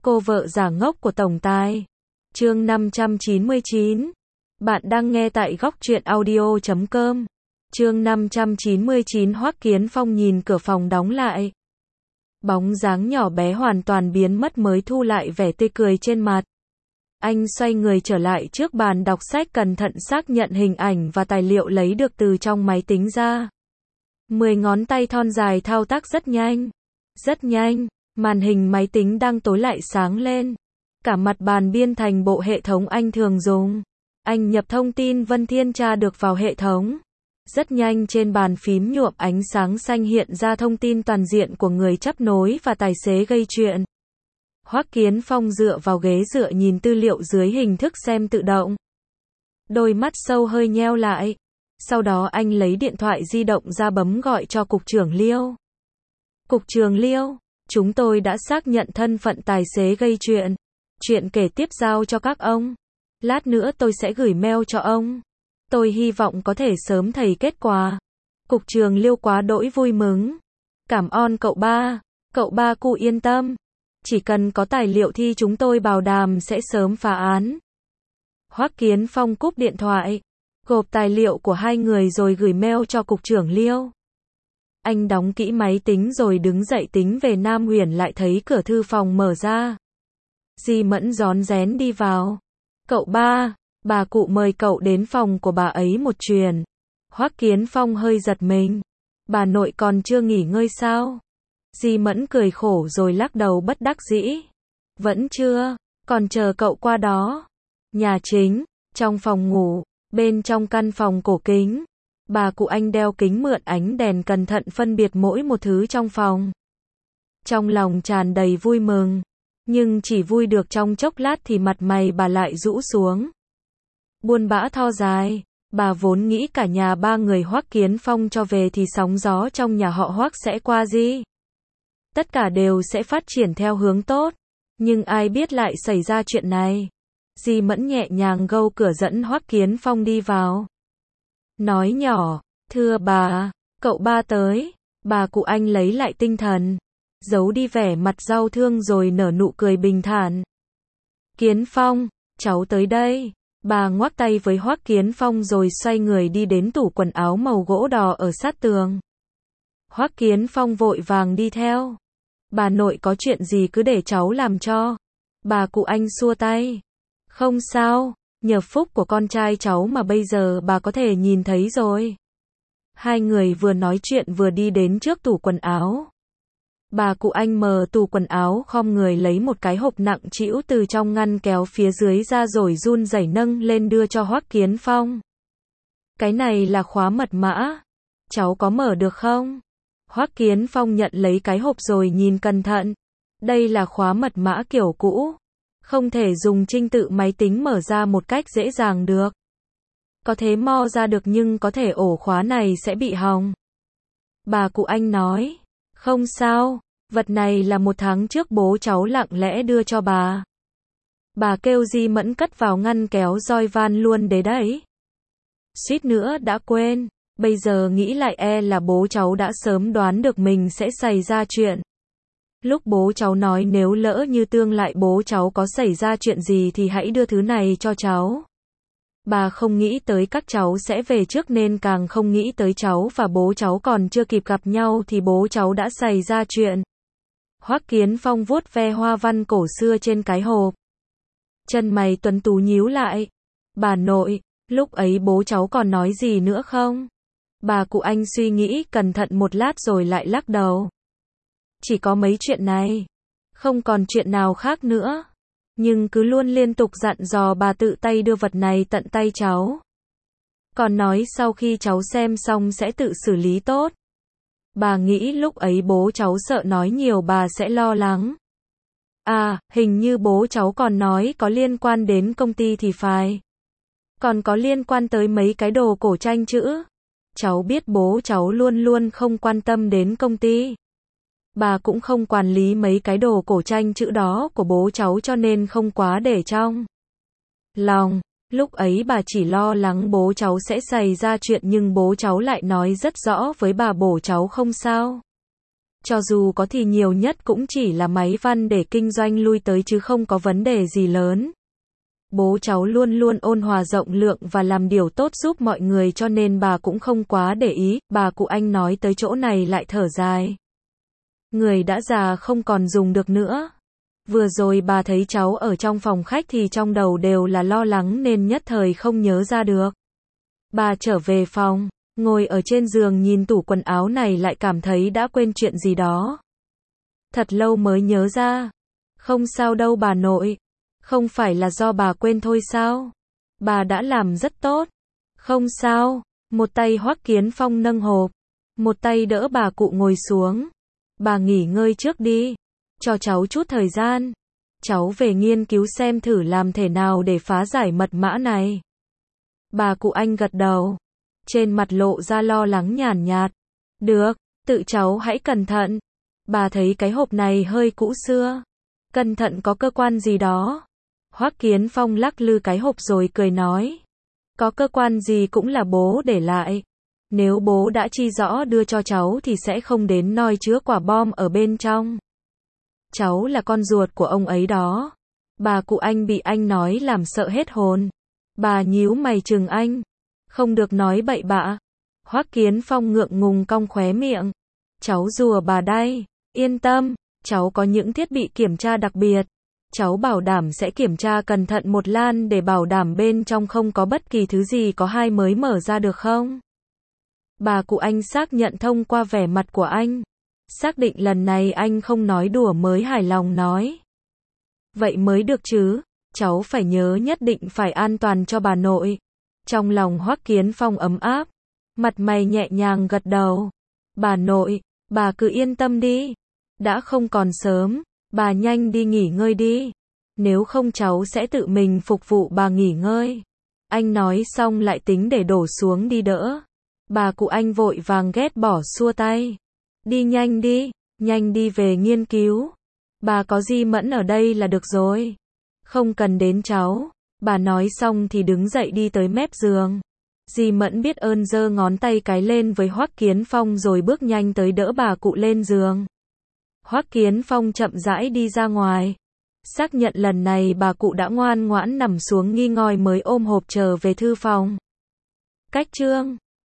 Cô vợ giả ngốc của tổng tài. Chương 599. Bạn đang nghe tại góc truyện audio.com. Chương 599. Hoắc Kiến Phong nhìn cửa phòng đóng lại. Bóng dáng nhỏ bé hoàn toàn biến mất mới thu lại vẻ tươi cười trên mặt. Anh xoay người trở lại trước bàn đọc sách, cẩn thận xác nhận hình ảnh và tài liệu lấy được từ trong máy tính ra. 10 ngón tay thon dài thao tác rất nhanh. Rất nhanh, màn hình máy tính đang tối lại sáng lên. Cả mặt bàn biên thành bộ hệ thống anh thường dùng. Anh nhập thông tin Vân Thiên tra được vào hệ thống. Rất nhanh trên bàn phím nhuộm ánh sáng xanh hiện ra thông tin toàn diện của người chấp nối và tài xế gây chuyện. Hoắc Kiến Phong dựa vào ghế dựa nhìn tư liệu dưới hình thức xem tự động. Đôi mắt sâu hơi nheo lại. Sau đó anh lấy điện thoại di động ra bấm gọi cho Cục trưởng Liêu. Cục trưởng Liêu, chúng tôi đã xác nhận thân phận tài xế gây chuyện. Chuyện kể tiếp giao cho các ông. Lát nữa tôi sẽ gửi mail cho ông. Tôi hy vọng có thể sớm thấy kết quả. Cục trưởng Liêu quá đỗi vui mừng. Cảm ơn cậu ba cụ yên tâm. Chỉ cần có tài liệu thì chúng tôi bảo đảm sẽ sớm phá án. Hoắc Kiến Phong cúp điện thoại, gộp tài liệu của hai người rồi gửi mail cho Cục trưởng Liêu. Anh đóng kỹ máy tính rồi đứng dậy tính về Nam Huyền, lại thấy cửa thư phòng mở ra. Di Mẫn rón rén đi vào. Cậu ba, bà cụ mời cậu đến phòng của bà ấy một chuyến. Hoắc Kiến Phong hơi giật mình. Bà nội còn chưa nghỉ ngơi sao? Di Mẫn cười khổ rồi lắc đầu bất đắc dĩ. Vẫn chưa, còn chờ cậu qua đó. Nhà chính, trong phòng ngủ, bên trong căn phòng cổ kính. Bà cụ anh đeo kính mượn ánh đèn, cẩn thận phân biệt mỗi một thứ trong phòng. Trong lòng tràn đầy vui mừng, nhưng chỉ vui được trong chốc lát thì mặt mày bà lại rũ xuống. Buồn bã tho dài, bà vốn nghĩ cả nhà ba người Hoắc Kiến Phong cho về thì sóng gió trong nhà họ Hoắc sẽ qua đi. Tất cả đều sẽ phát triển theo hướng tốt, nhưng ai biết lại xảy ra chuyện này. Di Mẫn nhẹ nhàng gâu cửa dẫn Hoắc Kiến Phong đi vào. Nói nhỏ, thưa bà, cậu ba tới. Bà cụ anh lấy lại tinh thần, giấu đi vẻ mặt đau thương rồi nở nụ cười bình thản. Kiến Phong, cháu tới đây. Bà ngoắc tay với Hoắc Kiến Phong rồi xoay người đi đến tủ quần áo màu gỗ đỏ ở sát tường. Hoắc Kiến Phong vội vàng đi theo. Bà nội có chuyện gì cứ để cháu làm cho. Bà cụ anh xua tay. Không sao, nhờ phúc của con trai cháu mà bây giờ bà có thể nhìn thấy rồi. Hai người vừa nói chuyện vừa đi đến trước tủ quần áo. Bà cụ anh mở tủ quần áo, khom người lấy một cái hộp nặng trĩu từ trong ngăn kéo phía dưới ra rồi run rẩy nâng lên đưa cho Hoắc Kiến Phong. Cái này là khóa mật mã. Cháu có mở được không? Hoắc Kiến Phong nhận lấy cái hộp rồi nhìn cẩn thận. Đây là khóa mật mã kiểu cũ. Không thể dùng trình tự máy tính mở ra một cách dễ dàng được. Có thể mo ra được nhưng có thể ổ khóa này sẽ bị hỏng. Bà cụ anh nói. Không sao, vật này là 1 tháng trước bố cháu lặng lẽ đưa cho bà. Bà kêu Di Mẫn cất vào ngăn kéo roi van luôn đấy. Suýt nữa đã quên. Bây giờ nghĩ lại là bố cháu đã sớm đoán được mình sẽ xảy ra chuyện. Lúc bố cháu nói nếu lỡ như tương lai bố cháu có xảy ra chuyện gì thì hãy đưa thứ này cho cháu. Bà không nghĩ tới các cháu sẽ về trước nên càng không nghĩ tới cháu và bố cháu còn chưa kịp gặp nhau thì bố cháu đã xảy ra chuyện. Hoắc Kiến Phong vuốt ve hoa văn cổ xưa trên cái hộp. Chân mày tuấn tú nhíu lại. Bà nội, lúc ấy bố cháu còn nói gì nữa không? Bà cụ anh suy nghĩ cẩn thận một lát rồi lại lắc đầu. Chỉ có mấy chuyện này. Không còn chuyện nào khác nữa. Nhưng cứ luôn liên tục dặn dò bà tự tay đưa vật này tận tay cháu. Còn nói sau khi cháu xem xong sẽ tự xử lý tốt. Bà nghĩ lúc ấy bố cháu sợ nói nhiều bà sẽ lo lắng. À, hình như bố cháu còn nói có liên quan đến công ty thì phải. Còn có liên quan tới mấy cái đồ cổ tranh chữ. Cháu biết bố cháu luôn luôn không quan tâm đến công ty. Bà cũng không quản lý mấy cái đồ cổ tranh chữ đó của bố cháu cho nên không quá để trong lòng. Lúc ấy bà chỉ lo lắng bố cháu sẽ xảy ra chuyện nhưng bố cháu lại nói rất rõ với bà bố cháu không sao. Cho dù có thì nhiều nhất cũng chỉ là máy văn để kinh doanh lui tới chứ không có vấn đề gì lớn. Bố cháu luôn luôn ôn hòa rộng lượng và làm điều tốt giúp mọi người cho nên bà cũng không quá để ý. Bà cụ Anh nói tới chỗ này lại thở dài. Người đã già không còn dùng được nữa. Vừa rồi bà thấy cháu ở trong phòng khách thì trong đầu đều là lo lắng nên nhất thời không nhớ ra được. Bà trở về phòng, ngồi ở trên giường nhìn tủ quần áo này lại cảm thấy đã quên chuyện gì đó. Thật lâu mới nhớ ra. Không sao đâu bà nội. Không phải là do bà quên thôi sao? Bà đã làm rất tốt. Không sao. Một tay Hoắc Kiến Phong nâng hộp. Một tay đỡ bà cụ ngồi xuống. Bà nghỉ ngơi trước đi. Cho cháu chút thời gian. Cháu về nghiên cứu xem thử làm thế nào để phá giải mật mã này. Bà cụ Anh gật đầu. Trên mặt lộ ra lo lắng nhàn nhạt. Được, tự cháu hãy cẩn thận. Bà thấy cái hộp này hơi cũ xưa. Cẩn thận có cơ quan gì đó. Hoắc Kiến Phong lắc lư cái hộp rồi cười nói. Có cơ quan gì cũng là bố để lại. Nếu bố đã chi rõ đưa cho cháu thì sẽ không đến noi chứa quả bom ở bên trong. Cháu là con ruột của ông ấy đó. Bà cụ Anh bị anh nói làm sợ hết hồn. Bà nhíu mày trừng anh. Không được nói bậy bạ. Hoắc Kiến Phong ngượng ngùng cong khóe miệng. Cháu rùa bà đây. Yên tâm, cháu có những thiết bị kiểm tra đặc biệt. Cháu bảo đảm sẽ kiểm tra cẩn thận một lan để bảo đảm bên trong không có bất kỳ thứ gì có hai mới mở ra được không? Bà cụ Anh xác nhận thông qua vẻ mặt của anh. Xác định lần này anh không nói đùa mới hài lòng nói. Vậy mới được chứ, cháu phải nhớ nhất định phải an toàn cho bà nội. Trong lòng Hoắc Kiến Phong ấm áp, mặt mày nhẹ nhàng gật đầu. Bà nội, bà cứ yên tâm đi. Đã không còn sớm, bà nhanh đi nghỉ ngơi đi. Nếu không cháu sẽ tự mình phục vụ bà nghỉ ngơi. Anh nói xong lại tính để đổ xuống đi đỡ. Bà cụ Anh vội vàng ghét bỏ xua tay. Đi nhanh đi về nghiên cứu. Bà có Di Mẫn ở đây là được rồi. Không cần đến cháu. Bà nói xong thì đứng dậy đi tới mép giường. Di Mẫn biết ơn giơ ngón tay cái lên với Hoắc Kiến Phong rồi bước nhanh tới đỡ bà cụ lên giường. Hoắc Kiến Phong chậm rãi đi ra ngoài. Xác nhận lần này bà cụ đã ngoan ngoãn nằm xuống nghi ngơi mới ôm hộp trở về thư phòng. Cách chương